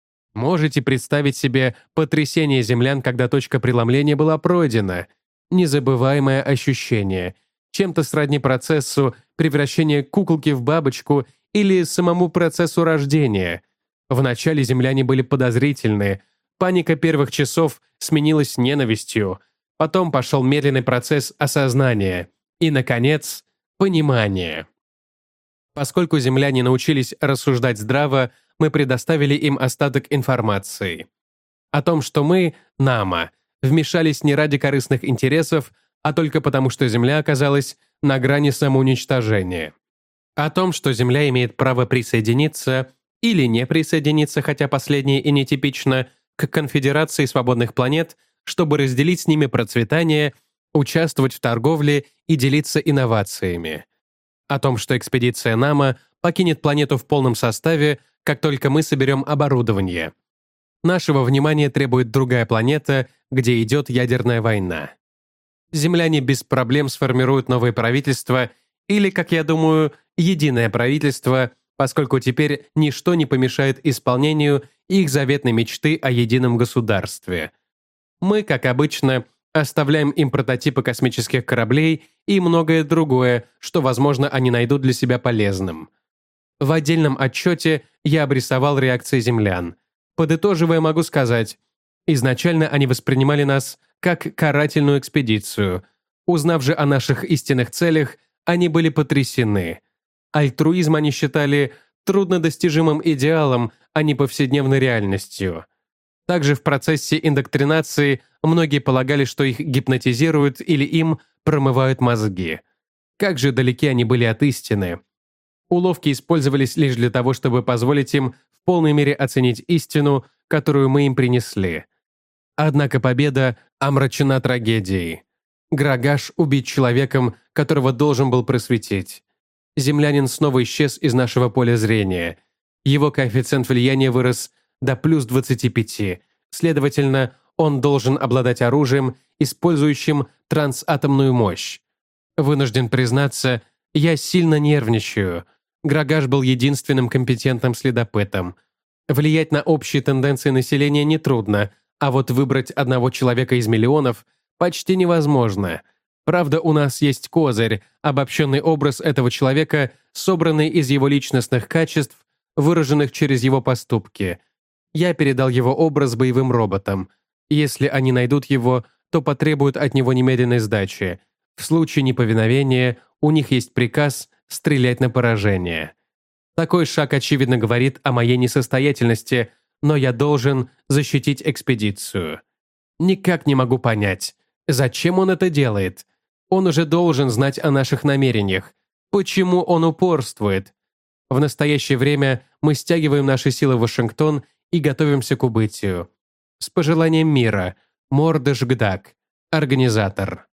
Можете представить себе потрясение землян, когда точка преломления была пройдена? Незабываемое ощущение. Чем-то сродни процессу превращения куколки в бабочку или самому процессу рождения. Вначале земляне были подозрительны. Паника первых часов сменилась ненавистью. Потом пошел медленный процесс осознания. И, наконец, понимание. Поскольку земляне научились рассуждать здраво, мы предоставили им остаток информации. О том, что мы, Нама, вмешались не ради корыстных интересов, а только потому, что Земля оказалась на грани самоуничтожения. О том, что Земля имеет право присоединиться или не присоединиться, хотя последнее и нетипично, к конфедерации свободных планет, чтобы разделить с ними процветание, участвовать в торговле и делиться инновациями. О том, что экспедиция Нама покинет планету в полном составе, как только мы соберем оборудование. Нашего внимания требует другая планета, где идет ядерная война. Земляне без проблем сформируют новое правительство или, как я думаю, единое правительство, поскольку теперь ничто не помешает исполнению их заветной мечты о едином государстве. Мы, как обычно, оставляем им прототипы космических кораблей и многое другое, что, возможно, они найдут для себя полезным. В отдельном отчете я обрисовал реакции землян. Подытоживая, могу сказать, изначально они воспринимали нас как карательную экспедицию. Узнав же о наших истинных целях, они были потрясены. Альтруизм они считали труднодостижимым идеалом, а не повседневной реальностью. Также в процессе индоктринации многие полагали, что их гипнотизируют или им промывают мозги. Как же далеки они были от истины. Уловки использовались лишь для того, чтобы позволить им в полной мере оценить истину, которую мы им принесли. Однако победа омрачена трагедией. Грагаш убит человеком, которого должен был просветить. Землянин снова исчез из нашего поля зрения. Его коэффициент влияния вырос до плюс двадцати пяти. Следовательно, он должен обладать оружием, использующим трансатомную мощь. Вынужден признаться, я сильно нервничаю. Грагаш был единственным компетентным следопытом. Влиять на общие тенденции населения нетрудно, а вот выбрать одного человека из миллионов почти невозможно. Правда, у нас есть козырь, обобщенный образ этого человека, собранный из его личностных качеств, выраженных через его поступки. Я передал его образ боевым роботам. Если они найдут его, то потребуют от него немедленной сдачи. В случае неповиновения у них есть приказ стрелять на поражение. Такой шаг, очевидно, говорит о моей несостоятельности, но я должен защитить экспедицию. Никак не могу понять, зачем он это делает. Он уже должен знать о наших намерениях. Почему он упорствует? В настоящее время мы стягиваем наши силы в Вашингтон и готовимся к убытию. С пожеланием мира. Мордыш Гдак. Организатор.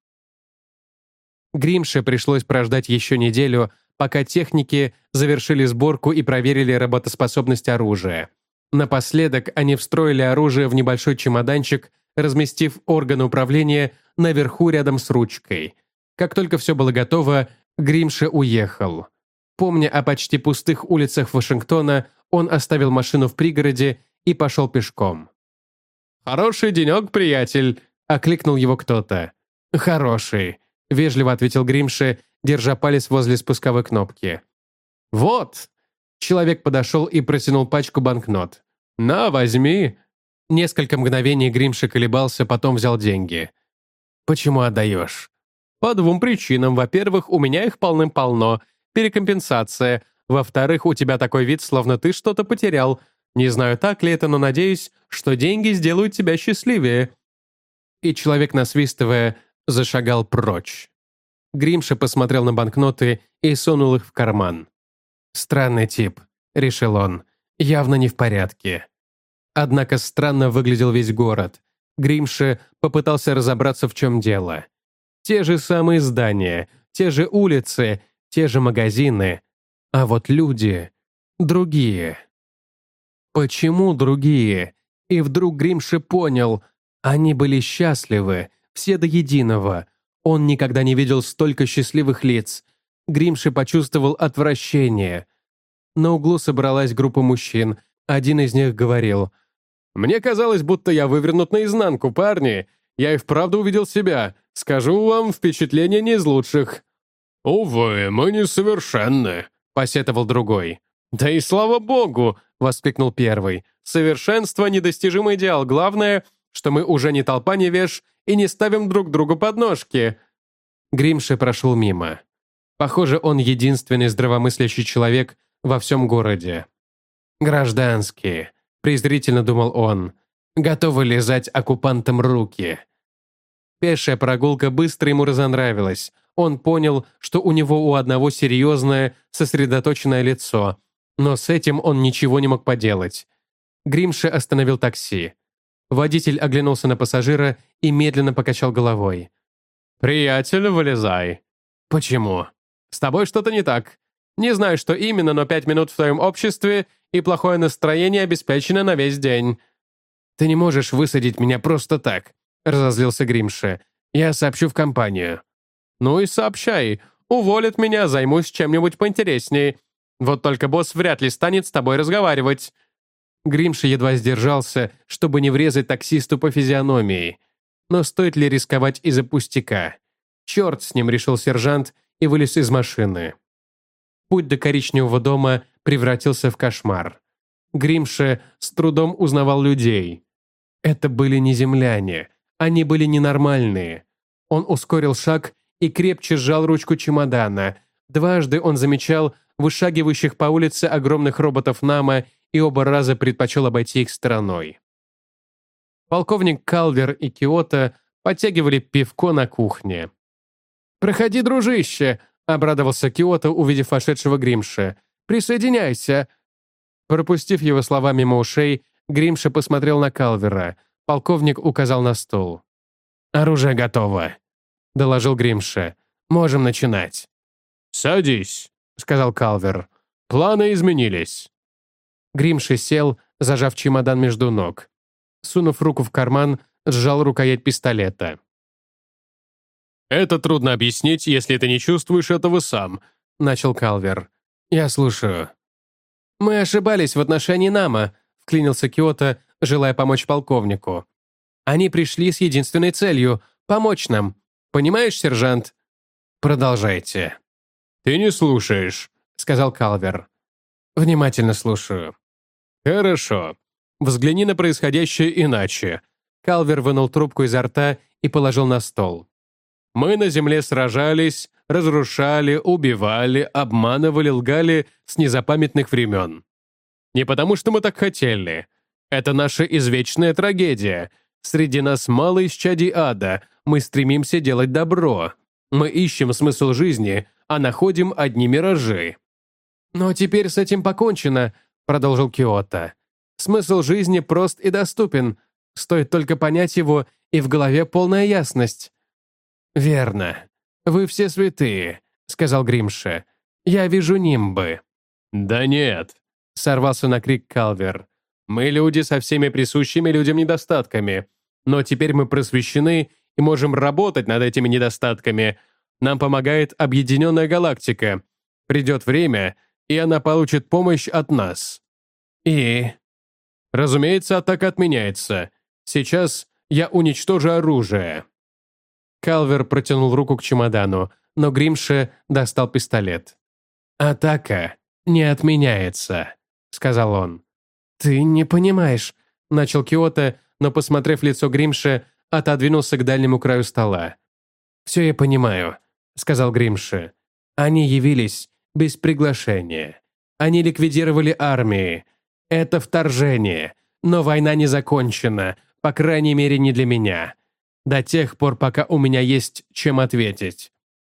Гримше пришлось прождать еще неделю, пока техники завершили сборку и проверили работоспособность оружия. Напоследок они встроили оружие в небольшой чемоданчик, разместив органы управления наверху рядом с ручкой. Как только все было готово, Гримше уехал. Помня о почти пустых улицах Вашингтона, он оставил машину в пригороде и пошел пешком. «Хороший денек, приятель!» — окликнул его кто-то. «Хороший», — вежливо ответил Гримше, держа палец возле спусковой кнопки. «Вот!» — человек подошел и протянул пачку банкнот. «На, возьми!» Несколько мгновений Гримше колебался, потом взял деньги. «Почему отдаешь?» «По двум причинам. Во-первых, у меня их полным-полно. Перекомпенсация. Во-вторых, у тебя такой вид, словно ты что-то потерял. Не знаю, так ли это, но надеюсь, что деньги сделают тебя счастливее». И человек, насвистывая, зашагал прочь. Гримше посмотрел на банкноты и сунул их в карман. «Странный тип», — решил он, — «явно не в порядке». Однако странно выглядел весь город. Гримше попытался разобраться, в чем дело. Те же самые здания, те же улицы, те же магазины. А вот люди другие. Почему другие? И вдруг Гримши понял, они были счастливы, все до единого. Он никогда не видел столько счастливых лиц. Гримши почувствовал отвращение. На углу собралась группа мужчин. Один из них говорил: «Мне казалось, будто я вывернут наизнанку, парни. Я и вправду увидел себя. Скажу вам, впечатление не из лучших». «Увы, мы несовершенны», — посетовал другой. «Да и слава богу!» — воскликнул первый. «Совершенство — недостижимый идеал. Главное, что мы уже не толпа невеж и не ставим друг другу подножки». Гримши прошел мимо. Похоже, он единственный здравомыслящий человек во всем городе. «Гражданские», — презрительно думал он, — «готовы лизать оккупантам руки». Пешая прогулка быстро ему разонравилась. Он понял, что у него у одного серьезное, сосредоточенное лицо, но с этим он ничего не мог поделать. Гримши остановил такси. Водитель оглянулся на пассажира и медленно покачал головой. «Приятель, вылезай». «Почему?» «С тобой что-то не так. Не знаю, что именно, но пять минут в твоем обществе и плохое настроение обеспечено на весь день». «Ты не можешь высадить меня просто так», — разозлился Гримши. «Я сообщу в компанию». «Ну и сообщай. Уволят меня, займусь чем-нибудь поинтереснее. Вот только босс вряд ли станет с тобой разговаривать». Гримши едва сдержался, чтобы не врезать таксисту по физиономии. Но стоит ли рисковать из-за пустяка? Черт с ним, решил сержант и вылез из машины. Путь до коричневого дома превратился в кошмар. Гримши с трудом узнавал людей. Это были не земляне, они были ненормальные. Он ускорил шаг и крепче сжал ручку чемодана. Дважды он замечал вышагивающих по улице огромных роботов Нама и оба раза предпочел обойти их стороной. Полковник Калвер и Киото подтягивали пивко на кухне. «Проходи, дружище!» — обрадовался Киото, увидев вошедшего Гримши. «Присоединяйся!» Пропустив его слова мимо ушей, Гримши посмотрел на Калвера. Полковник указал на стол. «Оружие готово», — доложил Гримши. «Можем начинать». «Садись», — сказал Калвер. «Планы изменились». Гримши сел, зажав чемодан между ног. Сунув руку в карман, сжал рукоять пистолета. «Это трудно объяснить, если ты не чувствуешь этого сам», — начал Калвер. «Я слушаю». «Мы ошибались в отношении Нама», — вклинился Киото, желая помочь полковнику. «Они пришли с единственной целью — помочь нам. Понимаешь, сержант?» «Продолжайте». «Ты не слушаешь», — сказал Калвер. «Внимательно слушаю». «Хорошо. Взгляни на происходящее иначе». Калвер вынул трубку изо рта и положил на стол. «Мы на земле сражались, разрушали, убивали, обманывали, лгали с незапамятных времен. Не потому, что мы так хотели. Это наша извечная трагедия. Среди нас мало исчадий ада. Мы стремимся делать добро. Мы ищем смысл жизни, а находим одни миражи». «Но теперь с этим покончено», — продолжил Киото. «Смысл жизни прост и доступен. Стоит только понять его, и в голове полная ясность». «Верно. Вы все святые», — сказал Гримши. «Я вижу нимбы». «Да нет», — сорвался на крик Калвер. «Мы люди со всеми присущими людям недостатками. Но теперь мы просвещены и можем работать над этими недостатками. Нам помогает объединенная галактика. Придет время, и она получит помощь от нас». «И?» «Разумеется, атака отменяется. Сейчас я уничтожу оружие». Калвер протянул руку к чемодану, но Гримши достал пистолет. «Атака не отменяется», — сказал он. «Ты не понимаешь», — начал Киото, но, посмотрев лицо Гримши, отодвинулся к дальнему краю стола. «Все я понимаю», — сказал Гримши. «Они явились без приглашения. Они ликвидировали армии. Это вторжение, но война не закончена, по крайней мере, не для меня. До тех пор, пока у меня есть чем ответить».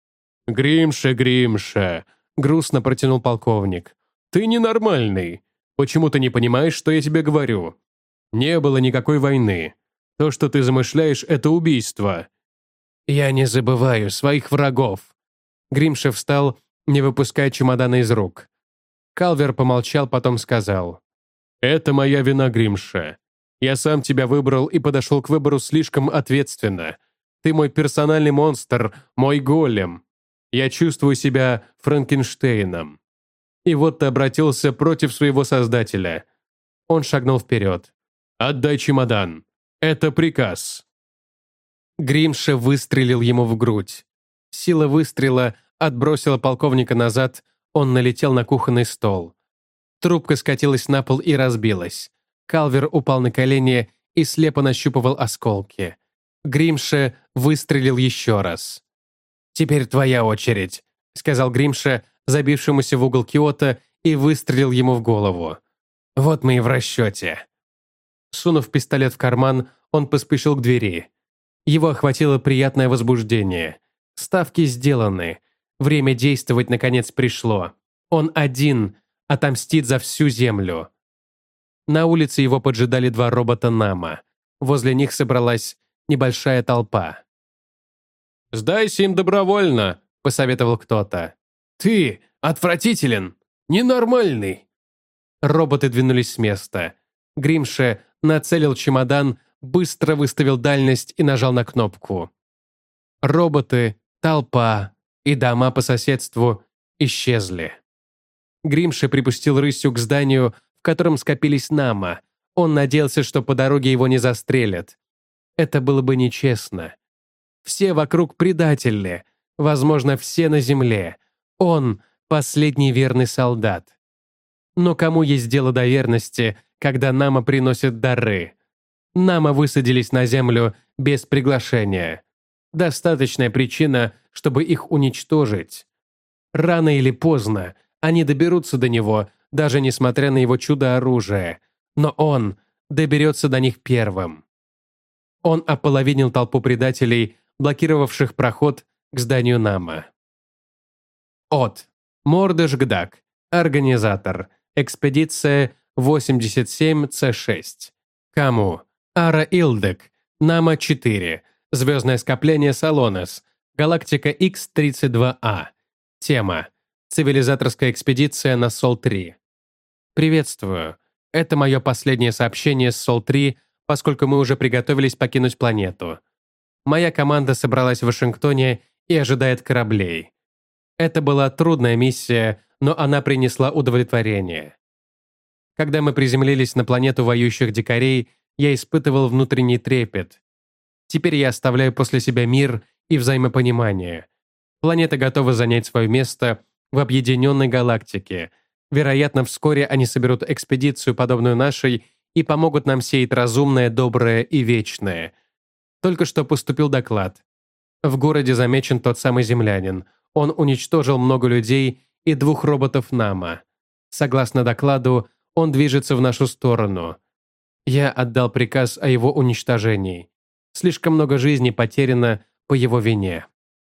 «Гримши, Гримши», — грустно протянул полковник. «Ты ненормальный. Почему ты не понимаешь, что я тебе говорю? Не было никакой войны. То, что ты замышляешь, это убийство». «Я не забываю своих врагов». Гримша встал, не выпуская чемодана из рук. Калвер помолчал, потом сказал: «Это моя вина, Гримша. Я сам тебя выбрал и подошел к выбору слишком ответственно. Ты мой персональный монстр, мой голем. Я чувствую себя Франкенштейном. И вот ты обратился против своего создателя». Он шагнул вперед. «Отдай чемодан. Это приказ». Гримша выстрелил ему в грудь. Сила выстрела отбросила полковника назад, он налетел на кухонный стол. Трубка скатилась на пол и разбилась. Калвер упал на колени и слепо нащупывал осколки. Гримша выстрелил еще раз. «Теперь твоя очередь», — сказал Гримша, забившемуся в угол Киото, и выстрелил ему в голову. «Вот мы и в расчете». Сунув пистолет в карман, он поспешил к двери. Его охватило приятное возбуждение. Ставки сделаны. Время действовать наконец пришло. Он один отомстит за всю землю. На улице его поджидали два робота Нама. Возле них собралась небольшая толпа. «Сдайся им добровольно», — посоветовал кто-то. «Ты отвратителен, ненормальный». Роботы двинулись с места. Гримша нацелил чемодан, быстро выставил дальность и нажал на кнопку. Роботы, толпа и дома по соседству исчезли. Гримша припустил рысью к зданию, в котором скопились Нама. Он надеялся, что по дороге его не застрелят. Это было бы нечестно. Все вокруг предатели, возможно, все на земле. Он — последний верный солдат. Но кому есть дело до верности, когда Нама приносят дары? Нама высадились на землю без приглашения. Достаточная причина, чтобы их уничтожить. Рано или поздно они доберутся до него, даже несмотря на его чудо-оружие. Но он доберется до них первым. Он ополовинил толпу предателей, блокировавших проход к зданию Нама. От. Мордыш Гдак. Организатор. Экспедиция восемьдесят семь С шесть. Кому? Ара Илдек. Нама четыре. Звездное скопление Салонес. Галактика Х тридцать два А. Тема. Цивилизаторская экспедиция на Сол три. Приветствую. Это мое последнее сообщение с Сол три, поскольку мы уже приготовились покинуть планету. Моя команда собралась в Вашингтоне и ожидает кораблей. Это была трудная миссия, но она принесла удовлетворение. Когда мы приземлились на планету воюющих дикарей, я испытывал внутренний трепет. Теперь я оставляю после себя мир и взаимопонимание. Планета готова занять свое место в объединенной галактике. Вероятно, вскоре они соберут экспедицию, подобную нашей, и помогут нам сеять разумное, доброе и вечное. Только что поступил доклад. В городе замечен тот самый землянин. Он уничтожил много людей и двух роботов Нама. Согласно докладу, он движется в нашу сторону. Я отдал приказ о его уничтожении. Слишком много жизней потеряно по его вине.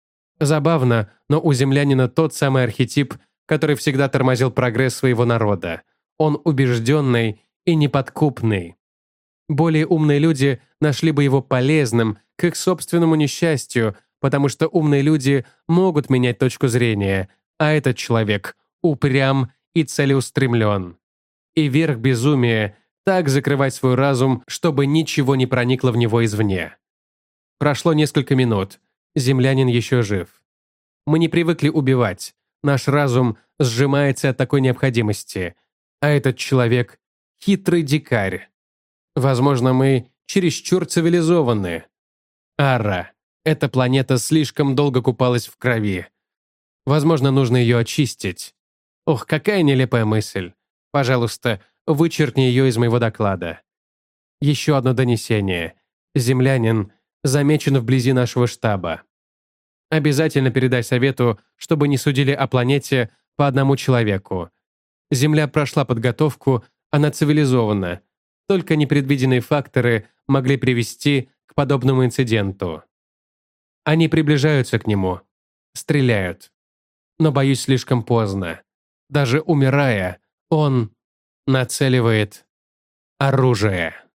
Забавно, но у землянина тот самый архетип, который всегда тормозил прогресс своего народа. Он убежденный и неподкупный. Более умные люди нашли бы его полезным к их собственному несчастью, потому что умные люди могут менять точку зрения, а этот человек упрям и целеустремлен. И верх безумия — так закрывать свой разум, чтобы ничего не проникло в него извне. Прошло несколько минут. Землянин еще жив. Мы не привыкли убивать. Наш разум сжимается от такой необходимости. А этот человек — хитрый дикарь. Возможно, мы чересчур цивилизованы. Ара. Эта планета слишком долго купалась в крови. Возможно, нужно ее очистить. Ох, какая нелепая мысль. Пожалуйста, вычеркни ее из моего доклада. Еще одно донесение. Землянин замечен вблизи нашего штаба. Обязательно передай совету, чтобы не судили о планете по одному человеку. Земля прошла подготовку, она цивилизована. Только непредвиденные факторы могли привести к подобному инциденту. Они приближаются к нему, стреляют. Но, боюсь, слишком поздно. Даже умирая, он нацеливает оружие.